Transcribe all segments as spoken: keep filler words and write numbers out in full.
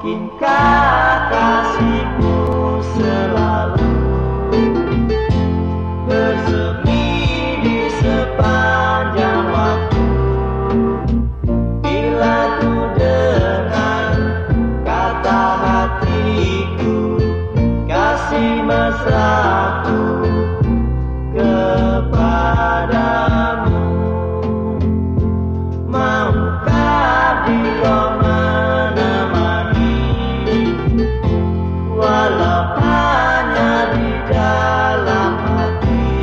Mungkinkah kasihmu selalu bersemi di sepanjang waktu, bila ku dengar kata hatiku, kasih mesraku kepadamu. Maukah engkau menemani, walau hanya di dalam hati,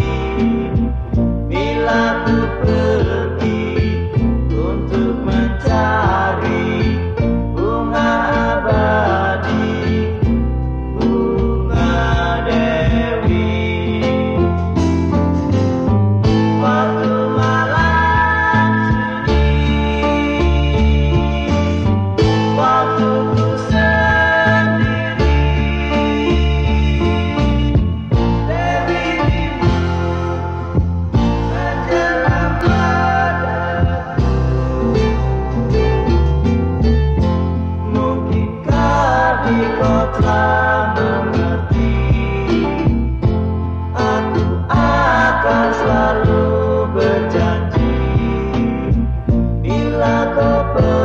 bila ku pergi untuk mencari bunga abadi, bunga dewi. Waktu malam sunyi, waktu ku sendiri, Dewi menjelang padaku. Mungkinkah engkau telah mengerti, aku akan selalu berjanji, bila kau pergi